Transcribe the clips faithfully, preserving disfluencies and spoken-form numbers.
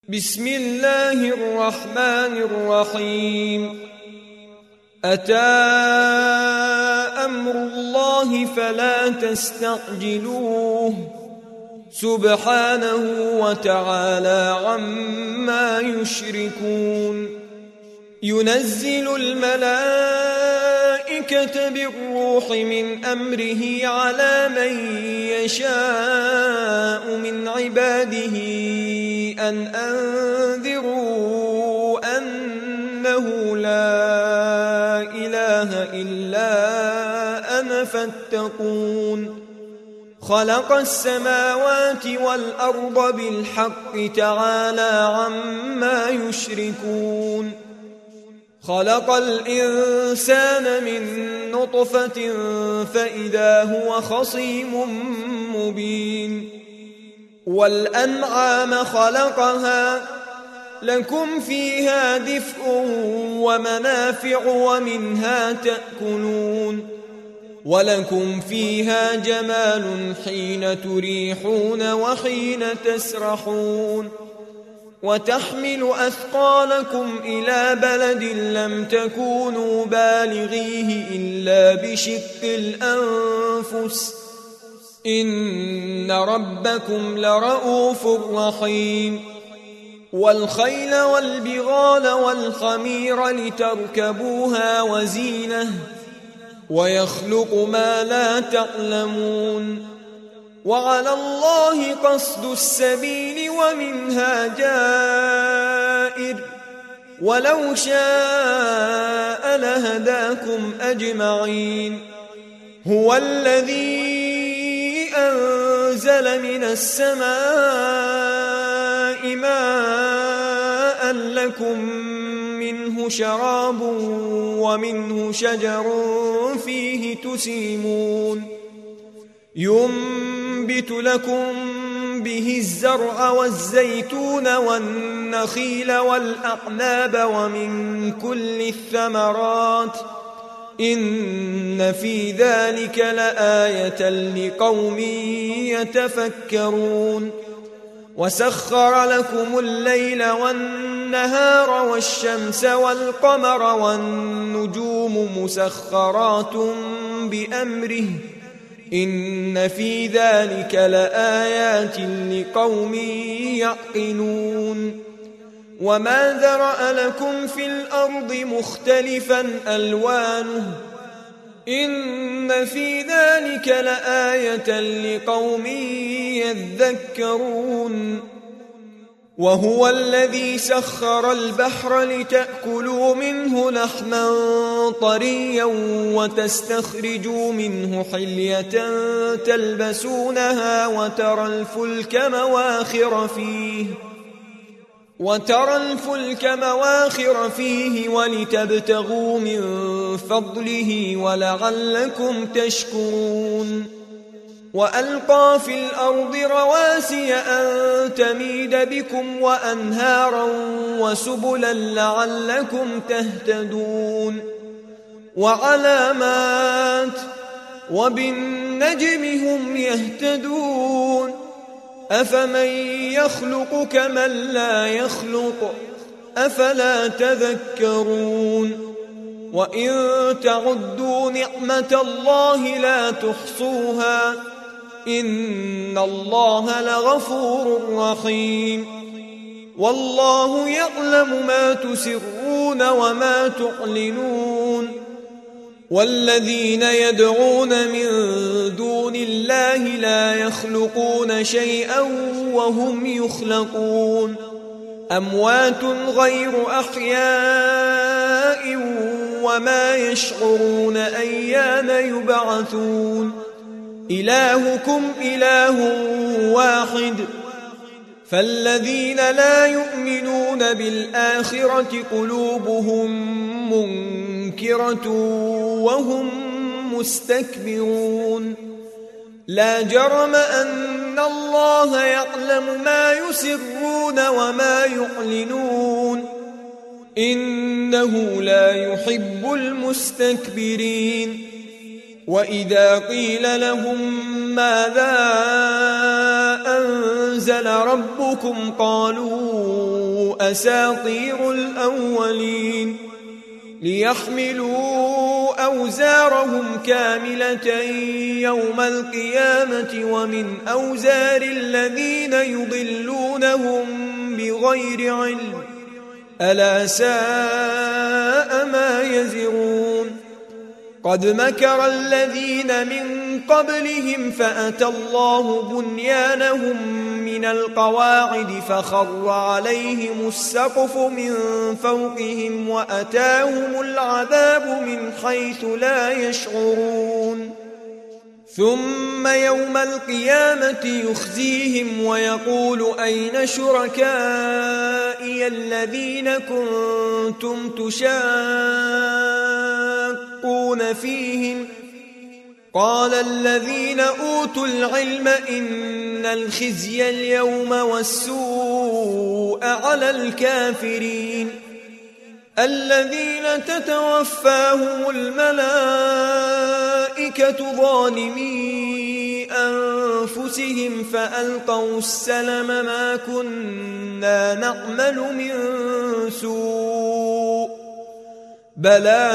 بسم الله الرحمن الرحيم. أتى أمر الله فلا تستعجلوه سبحانه وتعالى عما يشركون. ينزل الملائكة بالروح من أمره على من يشاء من عباده أن أنذروا أنه لا إله إلا أنا فاتقون. خلق السماوات والأرض بالحق تعالى عما يشركون. خلق الإنسان من نطفة فإذا هو خصيم مبين. والأنعام خلقها لكم فيها دفء ومنافع ومنها تأكلون. ولكم فيها جمال حين تريحون وحين تسرحون. وتحمل أثقالكم إلى بلد لم تكونوا بالغيه إلا بشق الأنفس إن ربكم لرؤوف رحيم. والخيل والبغال والحمير لتركبوها وزينة ويخلق ما لا تعلمون. وعلى الله قصد السبيل ومنها جائر ولو شاء لهداكم أجمعين. هو الذي أنزل من السماء ماء لكم منه شراب ومنه شجر فيه تسيمون. ينبت لكم به الزرع والزيتون والنخيل والأعناب ومن كل الثمرات إن في ذلك لآية لقوم يتفكرون. وسخر لكم الليل والنهار والشمس والقمر والنجوم مسخرات بأمره إن في ذلك لآيات لقوم يعقلون. وما ذرأ لكم في الأرض مختلفا ألوانه إن في ذلك لآية لقوم يذكرون. وهو الذي سخر البحر لتأكلوا منه لحما طريا وتستخرجوا منه حلية تلبسونها وترى الفلك مواخر فيه وترى الفلك مواخر فيه ولتبتغوا من فضله ولعلكم تشكرون. وألقى في الأرض رواسي أن تميد بكم وأنهارا وسبلا لعلكم تهتدون. وعلامات وبالنجم هم يهتدون. أفمن يخلق كمن لا يخلق أفلا تذكرون. وإن تعدوا نعمة الله لا تحصوها إن الله لغفور رحيم. والله يعلم ما تسرون وما تعلنون. والذين يدعون من دون الله لا يخلقون شيئا وهم يخلقون. أموات غير أحياء وما يشعرون أيان يبعثون. إلهكم إله واحد فالذين لا يؤمنون بالآخرة قلوبهم منكرة وهم مستكبرون. لا جرم أن الله يعلم ما يسرون وما يعلنون إنه لا يحب المستكبرين. وإذا قيل لهم ماذا أنزل ربكم قالوا أساطير الأولين ليحملوا أوزارهم كاملة يوم القيامة ومن أوزار الذين يضلونهم بغير علم ألا ساء ما يزرون قد مكر الذين من قبلهم فأتى الله بنيانهم من القواعد فخر عليهم السقف من فوقهم وأتاهم العذاب من حيث لا يشعرون ثم يوم القيامة يخزيهم ويقول أين شركائي الذين كنتم تشاقون فيهم قال الذين أوتوا العلم إن الخزي اليوم والسوء على الكافرين الذين تتوفاهم الملائكة ظالمي أنفسهم فألقوا السلم ما كنا نعمل من سوء بلى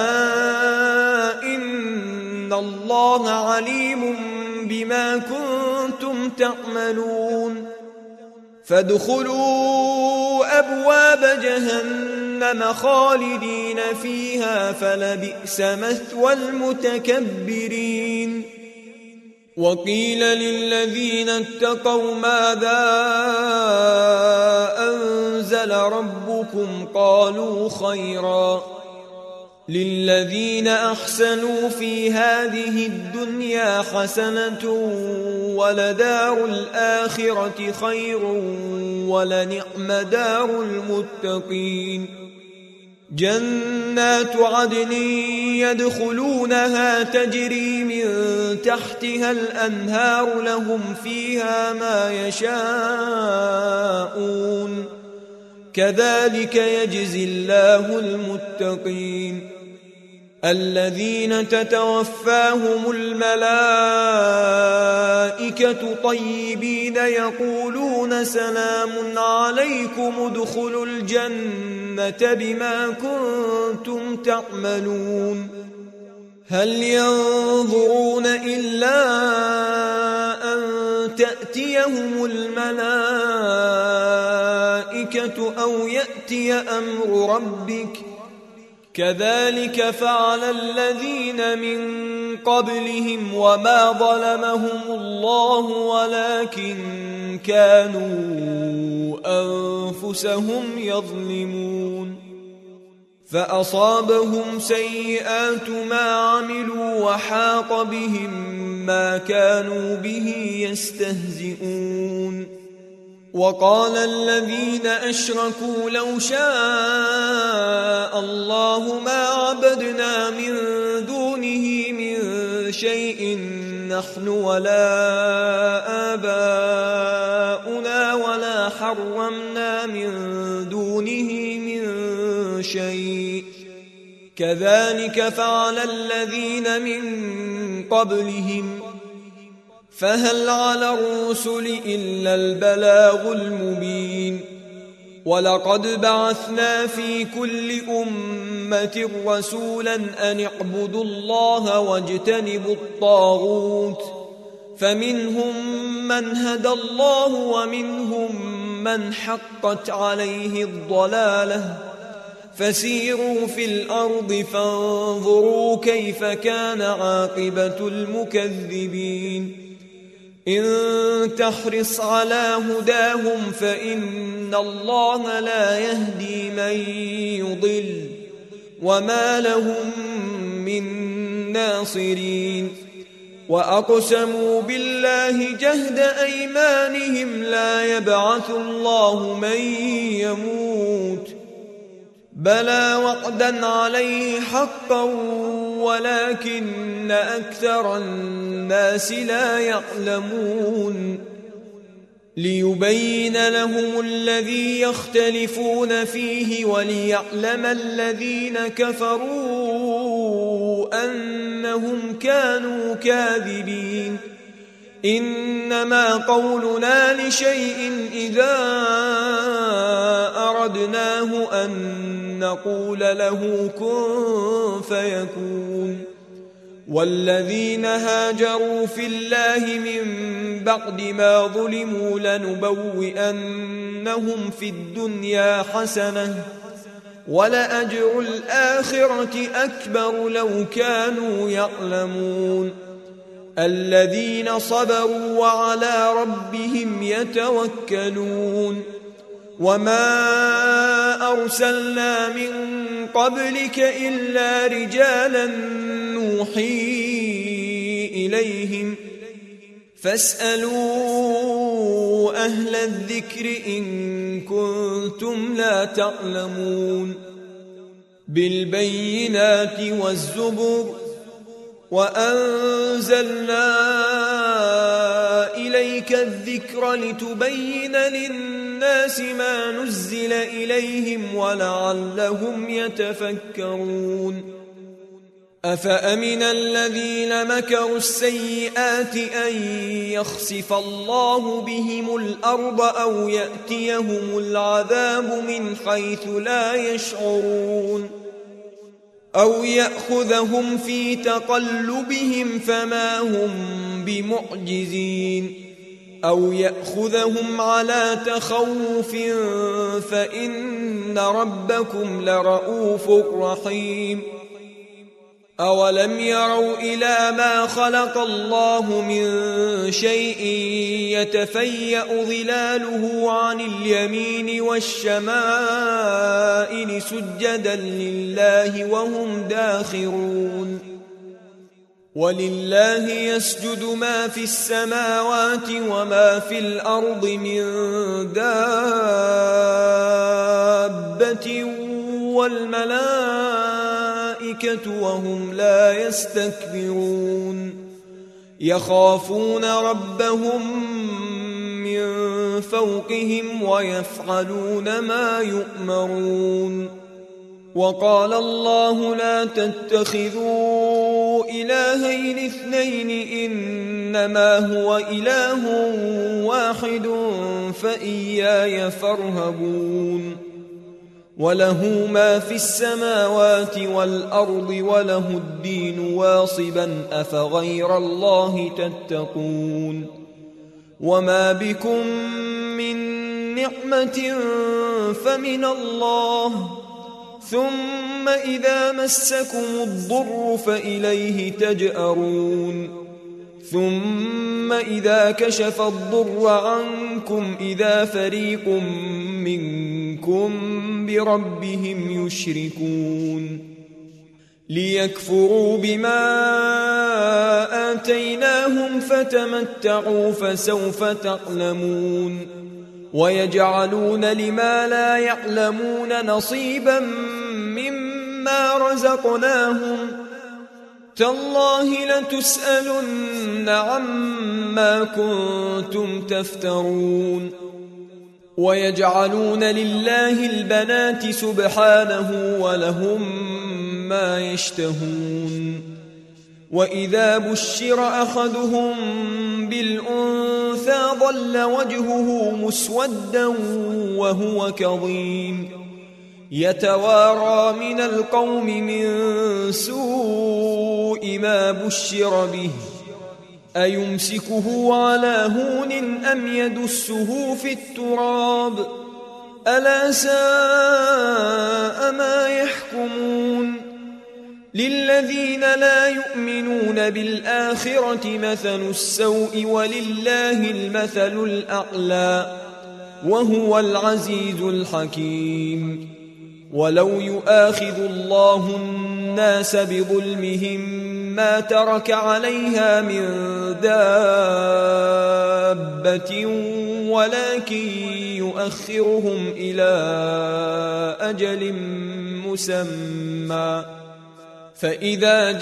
إن الله عليم بما كنتم تعملون فادخلوا أبواب جهنم خالدين فيها فلبئس مثوى المتكبرين وقيل للذين اتقوا ماذا أنزل ربكم قالوا خيرا للذين أحسنوا في هذه الدنيا حسنة ولدار الآخرة خير ولنعم دار المتقين جنات عدن يدخلونها تجري من تحتها الأنهار لهم فيها ما يشاءون كذلك يجزي الله المتقين الذين تتوفاهم الملائكة طيبين يقولون سلام عليكم ادخلوا الجنة بما كنتم تعملون هل ينظرون إلا أن تأتيهم الملائكة أو يأتي أمر ربك كذلك فعل الذين من قبلهم وما ظلمهم الله ولكن كانوا أنفسهم يظلمون فأصابهم سيئات ما عملوا وحاق بهم ما كانوا به يستهزئون وقال الذين أشركوا لو شاء الله ما عبدنا من دونه من شيء نحن ولا آباؤنا ولا حرمنا من دونه من شيء كذلك فعل الذين من قبلهم فهل على الرسل إلا البلاغ المبين ولقد بعثنا في كل أمة رسولا أن اعبدوا الله واجتنبوا الطاغوت فمنهم من هدى الله ومنهم من حقت عليه الضلالة فسيروا في الأرض فانظروا كيف كان عاقبة المكذبين إن تحرص على هداهم فإن الله لا يهدي من يضل وما لهم من ناصرين وأقسموا بالله جهد أيمانهم لا يبعث الله من يموت بلى وعدا عليه حقا ولكن أكثر الناس لا يعلمون ليبين لهم الذي يختلفون فيه وليعلم الذين كفروا أنهم كانوا كاذبين إنما قولنا لشيء إذا أردنا أردناه أن نقول له كن فيكون. والذين هاجروا في الله من بعد ما ظلموا لنبوئنهم في الدنيا حسنة ولأجر الآخرة أكبر لو كانوا يعلمون. الذين صبروا وعلى ربهم يتوكلون. وما أرسلنا من قبلك إلا رجالا نوحي إليهم فاسألوا أهل الذكر إن كنتم لا تعلمون. بالبينات والزبر وأنزلنا إليك الذكر لتبين للناس ما نزل إليهم ولعلهم يتفكرون. أفأمن الذين مكروا السيئات أن يخسف الله بهم الأرض أو يأتيهم العذاب من حيث لا يشعرون أو يأخذهم في تقلبهم فما هم بمعجزين أو يأخذهم على تخوف فإن ربكم لرؤوف رحيم. أولم يروا إلى ما خلق الله من شيء يتفيأ ظلاله عن اليمين والشمائل سجدا لله وهم داخرون. ولله يسجد ما في السماوات وما في الأرض من دابة والملائكة وهم لا يستكبرون يخافون ربهم من فوقهم ويفعلون ما يؤمرون. وقال الله لا تتخذوا إلهين اثنين إنما هو إله واحد فإياي فارهبون. وله ما في السماوات والأرض وله الدين واصبا أفغير الله تتقون. وما بكم من نعمة فمن الله ثم إذا مسكم الضر فإليه تجأرون. ثم إذا كشف الضر عنكم إذا فريق منكم بربهم يشركون. ليكفروا بما آتيناهم فتمتعوا فسوف تعلمون. ويجعلون لما لا يعلمون نصيبا مما رزقناهم تالله لتسألن عما كنتم تفترون. ويجعلون لله البنات سبحانه ولهم ما يشتهون. وإذا بشر أحدهم بالأنثى ظل وجهه مسودا وهو كظيم يتوارى من القوم من سوء ما بشر به أيمسكه على هون أم يدسه في التراب ألا ساء ما يحكمون. للذين لا يؤمنون بالآخرة مثل السوء ولله المثل الأعلى وهو العزيز الحكيم. ولو يؤاخذ الله الناس بظلمهم ما ترك عليها من دابة ولكن يؤخرهم إلى أجل مسمى فإذا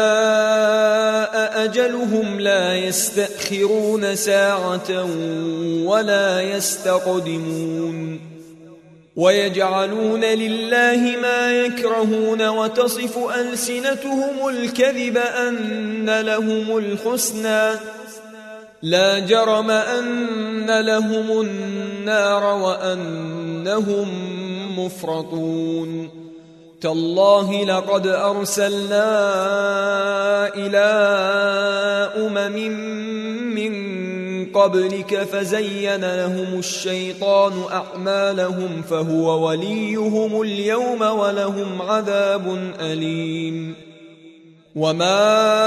جاء أجلهم لا يستأخرون ساعة ولا يستقدمون. ويجعلون لله ما يكرهون وتصف ألسنتهم الكذب أن لهم الحسنى لا جرم أن لهم النار وأنهم مفرطون تالله لقد أرسلنا إلى أمم من قبلك فزين لهم الشيطان أعمالهم فهو وليهم اليوم ولهم عذاب أليم وما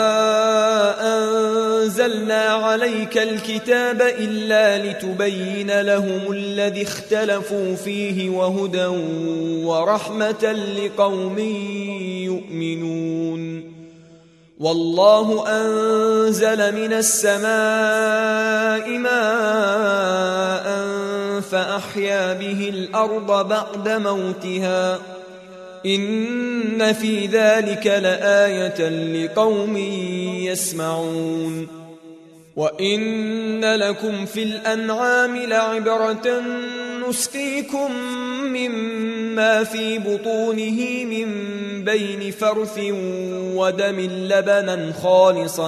أنزلنا عليك الكتاب إلا لتبين لهم الذي اختلفوا فيه وهدى ورحمة لقوم يؤمنون والله أنزل من السماء ماء فأحيا به الأرض بعد موتها إن في ذلك لآية لقوم يسمعون وإن لكم في الأنعام لعبرة نسقيكم مما في بطونه من بين فرث ودم لبنا خالصا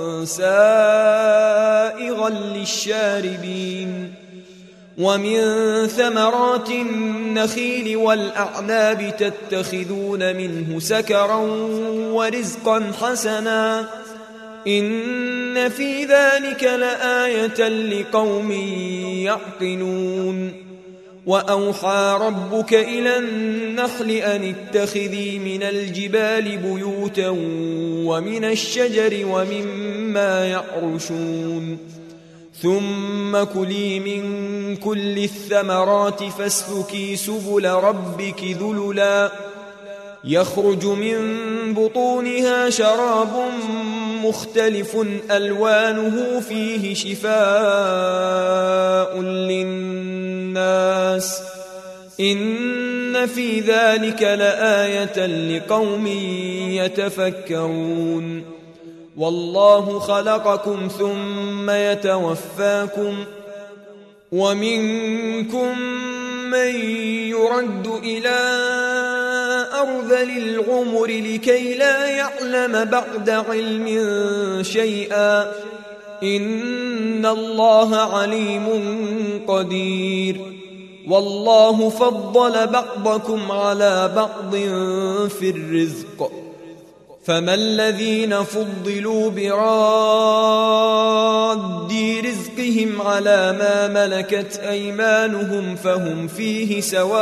سائغا للشاربين ومن ثمرات النخيل والأعناب تتخذون منه سكرا ورزقا حسنا إن في ذلك لآية لقوم يعقلون وأوحى ربك إلى النحل أن اتخذي من الجبال بيوتا ومن الشجر ومما يعرشون ثم كلي من كل الثمرات فاسلكي سبل ربك ذللا يخرج من بطونها شراب مختلف ألوانه فيه شفاء للناس إن في ذلك لآية لقوم يتفكرون والله خلقكم ثم يتوفاكم ومنكم من يرد إلى أرذل العمر لكي لا يعلم بعد علم شيئا إن الله عليم قدير والله فضل بعضكم على بعض في الرزق فما الذين فضلوا براد رزقهم على ما ملكت أيمانهم فهم فيه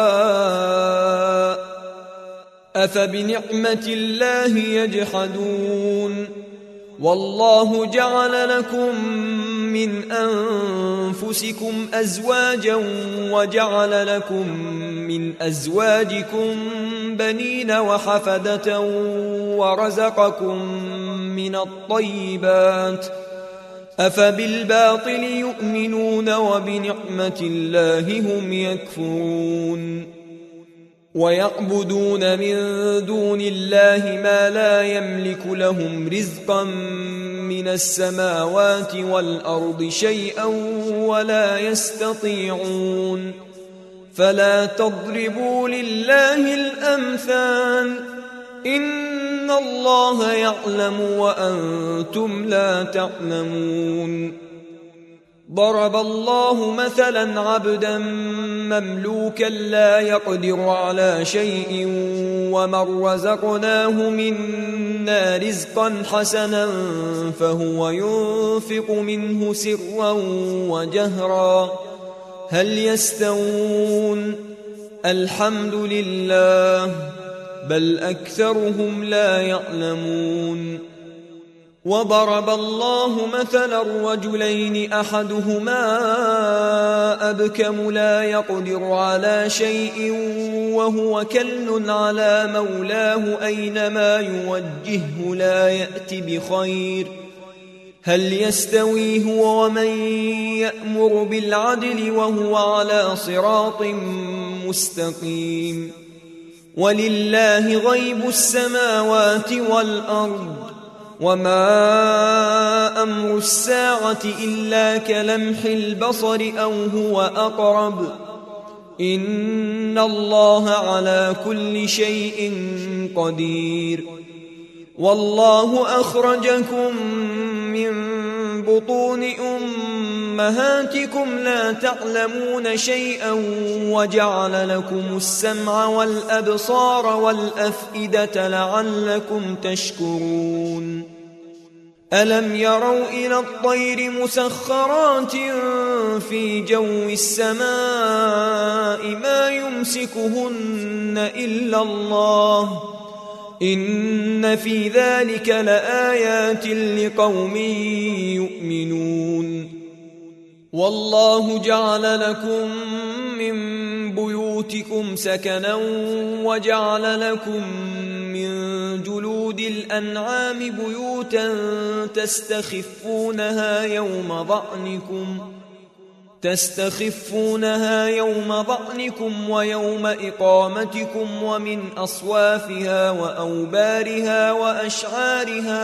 سواء أفبنعمة الله يجحدون والله جعل لكم من أنفسكم أزواجا وجعل لكم من أزواجكم بنين وحفدة ورزقكم من الطيبات أفبالباطل يؤمنون وبنعمة الله هم يكفرون ويعبدون من دون الله ما لا يملك لهم رزقا من السماوات والأرض شيئا ولا يستطيعون فلا تضربوا لله الأمثال إن الله يعلم وأنتم لا تعلمون ضرب الله مثلا عبدا مملوكا لا يقدر على شيء ومن رزقناه منا رزقا حسنا فهو ينفق منه سرا وجهرا هل يستوون الحمد لله بل أكثرهم لا يعلمون وضرب الله مثلا رجلين أحدهما أبكم لا يقدر على شيء وهو كل على مولاه أينما يوجهه لا يأتي بخير هل يستوي هو ومن يأمر بالعدل وهو على صراط مستقيم ولله غيب السماوات والأرض وما أمر الساعة إلا كلمح البصر أو هو أقرب إن الله على كل شيء قدير والله أخرجكم من بطون أمهاتكم لا تعلمون شيئا وجعل لكم السمع والأبصار والأفئدة لعلكم تشكرون ألم يروا إلى الطير مسخرات في جو السماء ما يمسكهن إلا الله إن في ذلك لآيات لقوم يؤمنون والله جعل لكم من بيوتكم سكنا وجعل لكم من جلود الأنعام بيوتا تستخفونها يوم ضعنكم تستخفونها يوم ضعنكم ويوم إقامتكم ومن أصوافها وأوبارها وأشعارها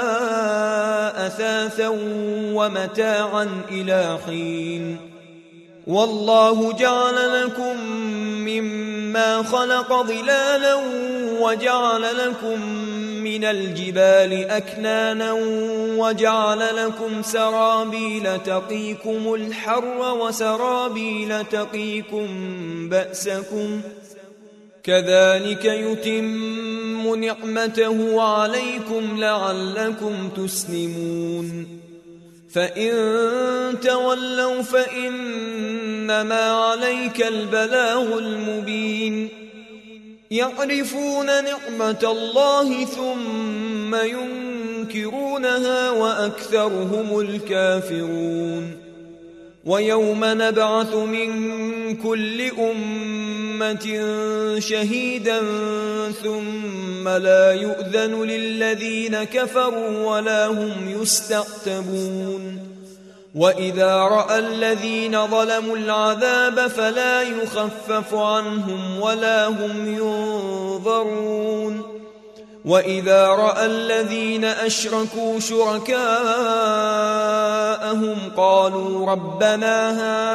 أثاثا ومتاعا إلى حين والله جعل لكم مما خلق ظلالا وجعل لكم من الجبال أكنانا وجعل لكم سرابيل تقيكم الحر وسرابيل تقيكم بأسكم كذلك يتم نعمته عليكم لعلكم تسلمون فإن تولوا فإنما عليك البلاغ المبين يعرفون نعمة الله ثم ينكرونها وأكثرهم الكافرون ويوم نبعث من كل أمة شهيدا ثم لا يؤذن للذين كفروا ولا هم يستعتبون وإذا رأى الذين ظلموا العذاب فلا يخفف عنهم ولا هم ينظرون وإذا رأى الذين أشركوا شركاءهم قالوا ربنا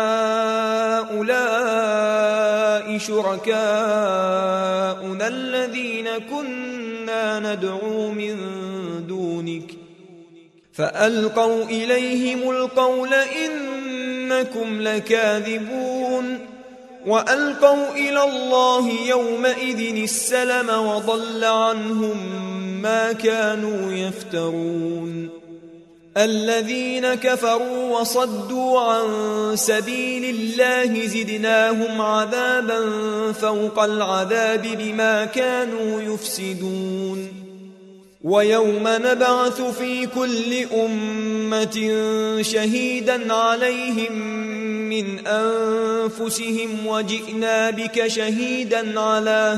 هؤلاء شركاؤنا الذين كنا ندعو من دونك فألقوا إليهم القول إنكم لكاذبون وألقوا إلى الله يومئذ السلم وضل عنهم ما كانوا يفترون الذين كفروا وصدوا عن سبيل الله زدناهم عذابا فوق العذاب بما كانوا يفسدون ويوم نبعث في كل أمة شهيدا عليهم من أنفسهم وجئنا بك شهيدا على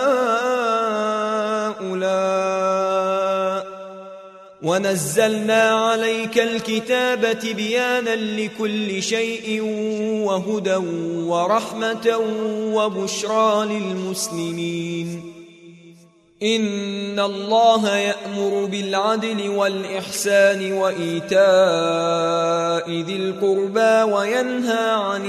هؤلاء ونزلنا عليك الكتاب تبيانا لكل شيء وهدى ورحمة وبشرى للمسلمين إن الله يأمر بالعدل والإحسان وإيتاء ذي القربى وينهى عن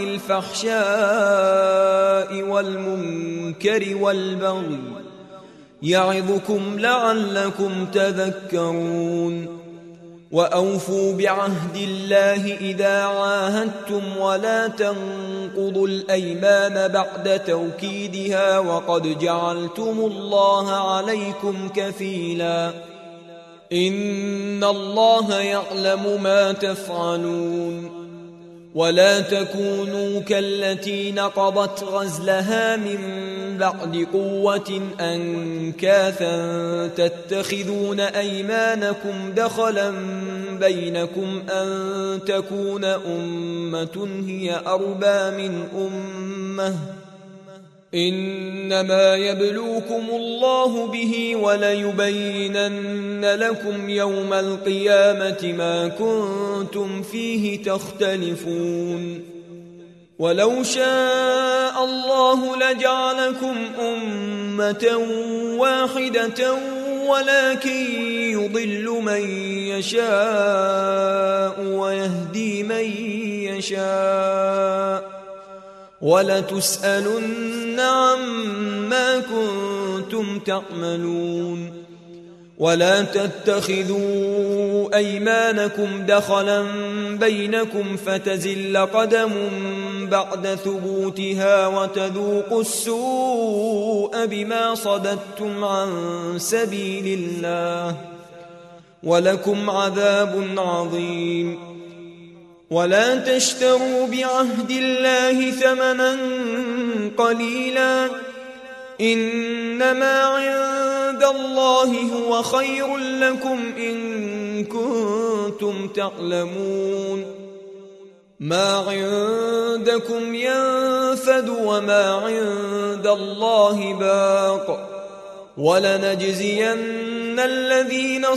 الفحشاء والمنكر والبغي يعظكم لعلكم تذكرون وأوفوا بعهد الله إذا عاهدتم ولا تنقضوا الأيمان بعد توكيدها وقد جعلتم الله عليكم كفيلا إن الله يعلم ما تفعلون ولا تكونوا كالتي نقضت غزلها من بعد قوة أنكاثا تتخذون أيمانكم دخلا بينكم أن تكون أمة هي أربى من أمة إنما يبلوكم الله به وليبينن لكم يوم القيامة ما كنتم فيه تختلفون ولو شاء الله لجعلكم أمة واحدة ولكن يضل من يشاء ويهدي من يشاء ولتسألن عما كنتم تعملون ولا تتخذوا أيمانكم دخلا بينكم فتزل قدم بعد ثبوتها وتذوقوا السوء بما صددتم عن سبيل الله ولكم عذاب عظيم. ولا تشتروا بعهد الله ثمنا قليلا إنما عند الله هو خير لكم إن كنتم تعلمون. ما عندكم ينفد وما عند الله باق ولنجزين الذين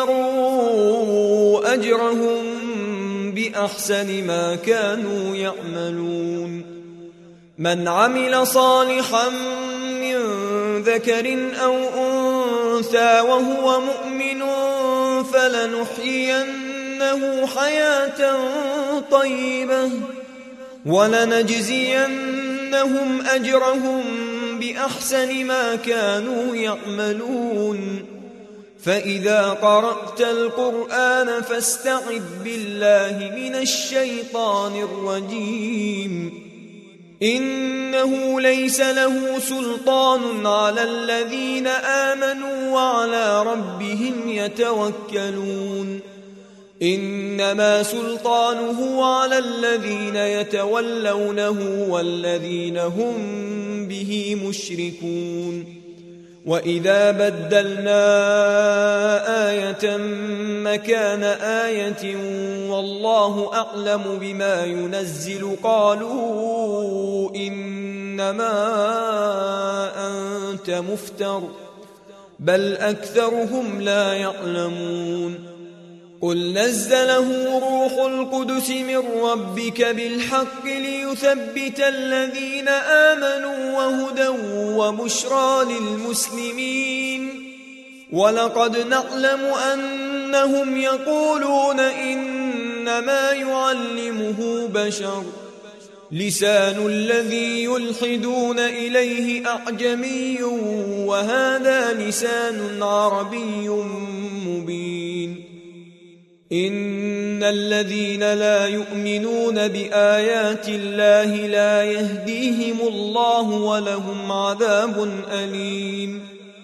صبروا أجرهم بأحسن ما كانوا يعملون. من عمل صالحا من ذكر أو أنثى وهو مؤمن فلنحيينه حياة طيبة ولنجزينهم أجرهم بأحسن ما كانوا يعملون. فإذا قرأت القرآن فاستعذ بالله من الشيطان الرجيم. إنه ليس له سلطان على الذين آمنوا وعلى ربهم يتوكلون. إنما سلطانه على الذين يتولونه والذين هم به مشركون. وإذا بدلنا آية مكان آية والله أعلم بما ينزل قالوا إنما أنت مفتر بل أكثرهم لا يعلمون. قل نزله روح القدس من ربك بالحق ليثبت الذين آمنوا وهدى وبشرى للمسلمين. ولقد نعلم أنهم يقولون إنما يعلمه بشر لسان الذي يلحدون إليه أعجمي وهذا لسان عربي مبين. إن الذين لا يؤمنون بآيات الله لا يهديهم الله ولهم عذاب أليم.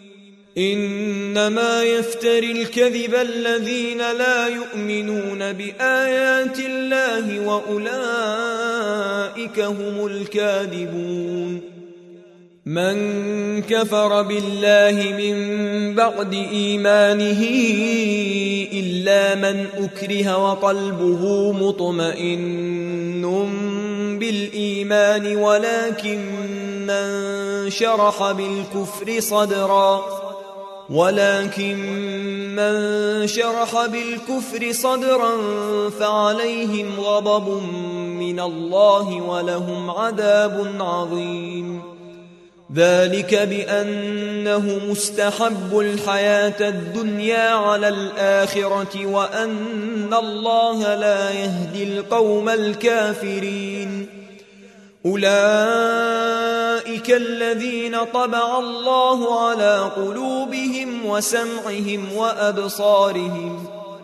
إنما يفتري الكذب الذين لا يؤمنون بآيات الله وأولئك هم الكاذبون. من كفر بالله من بعد إيمانه إلا من أكره وقلبه مطمئن بالإيمان ولكن من شرح بالكفر صدرا ولكن من شرح بالكفر صدرا فعليهم غضب من الله ولهم عذاب عظيم. ذلك بأنه مستحب الحياة الدنيا على الآخرة وأن الله لا يهدي القوم الكافرين. أولئك الذين طبع الله على قلوبهم وسمعهم وأبصارهم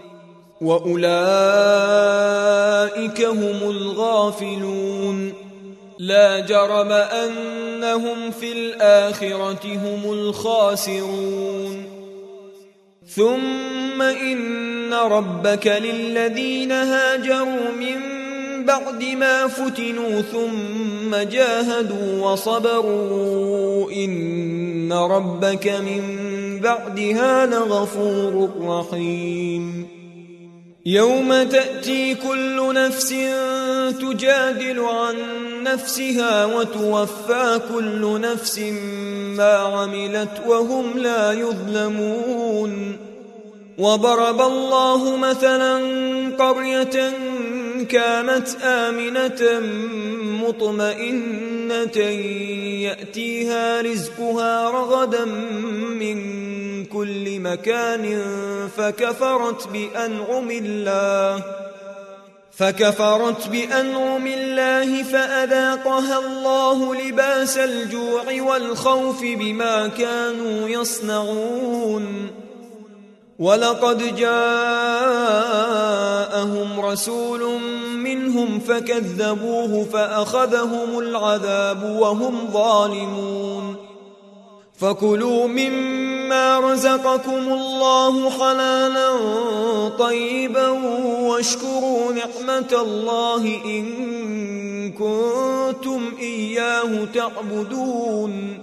وأولئك هم الغافلون. لا جرم أنهم في الآخرة هم الخاسرون. ثم إن ربك للذين هاجروا من بعد ما فتنوا ثم جاهدوا وصبروا إن ربك من بعدها لغفور رحيم. يوم تأتي كل نفس تجادل عن نفسها وتوفى كل نفس ما عملت وهم لا يظلمون. وضرب الله مثلا قرية كانت آمنة مطمئنة يأتيها رزقها رغدا من كل مكان فكفرت بأنعم الله فكفرت بأنعم الله فأذاقها الله لباس الجوع والخوف بما كانوا يصنعون. ولقد جاءهم رسول منهم فكذبوه فأخذهم العذاب وهم ظالمون فكلوا مما رزقكم الله حلالا طيبا واشكروا نعمة الله إن كنتم إياه تعبدون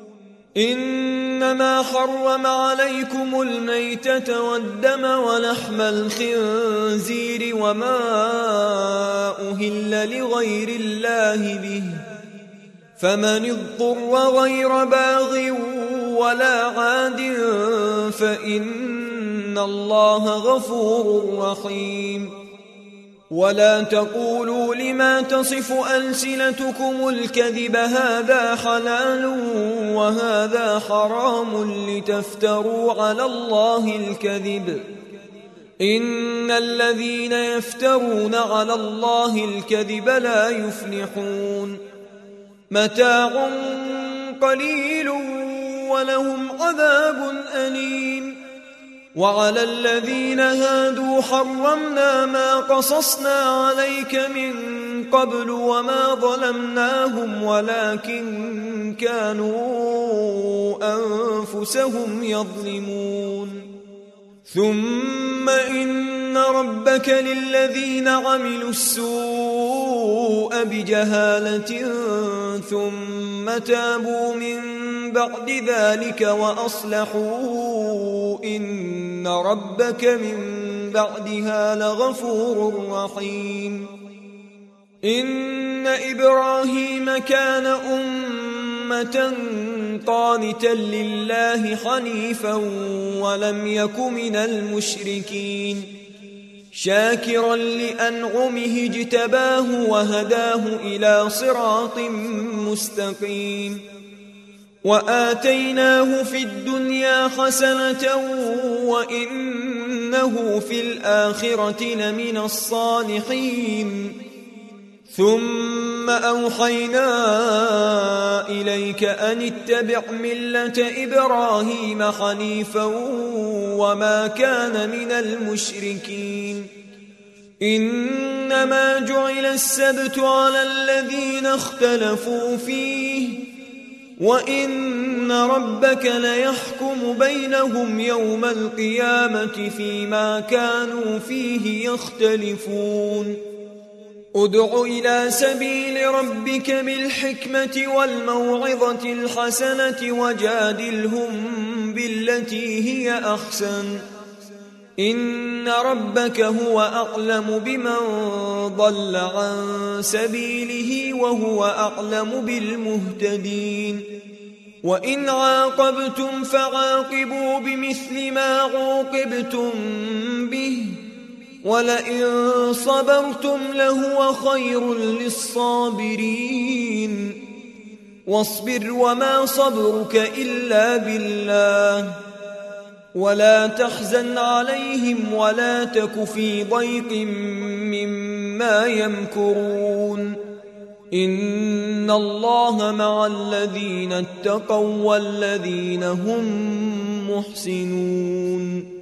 إنما حرم عليكم الميتة والدم ولحم الخنزير وما أهل لغير الله به فمن اضطر غير باغ ولا عاد فإن الله غفور رحيم ولا تقولوا لما تصف ألسنتكم الكذب هذا حلال وهذا حرام لتفتروا على الله الكذب إن الذين يفترون على الله الكذب لا يفلحون متاع قليل ولهم عذاب أليم وعلى الذين هادوا حرمنا ما قصصنا عليك من قبل وما ظلمناهم ولكن كانوا أنفسهم يظلمون ثم إن ربك للذين عملوا السوء بجهالة ثم تابوا من بعد ذلك وأصلحوا إن ربك من بعدها لغفور رحيم إن إبراهيم كان أمة قانتا لله حنيفا ولم يك من المشركين شاكرا لأنعمه اجتباه وهداه إلى صراط مستقيم وآتيناه في الدنيا حسنة وإنه في الآخرة لمن الصالحين ثم أوحينا إليك أن اتبع ملة إبراهيم حنيفا وما كان من المشركين إنما جعل السبت على الذين اختلفوا فيه وإن ربك ليحكم بينهم يوم القيامة فيما كانوا فيه يختلفون ادع إلى سبيل ربك بالحكمة والموعظة الحسنة وجادلهم بالتي هي أحسن إن ربك هو أعلم بمن ضل عن سبيله وهو أعلم بالمهتدين وإن عاقبتم فعاقبوا بمثل ما عوقبتم به ولئن صبرتم لهو خير للصابرين واصبر وما صبرك إلا بالله ولا تحزن عليهم ولا تك في ضيق مما يمكرون إن الله مع الذين اتقوا والذين هم محسنون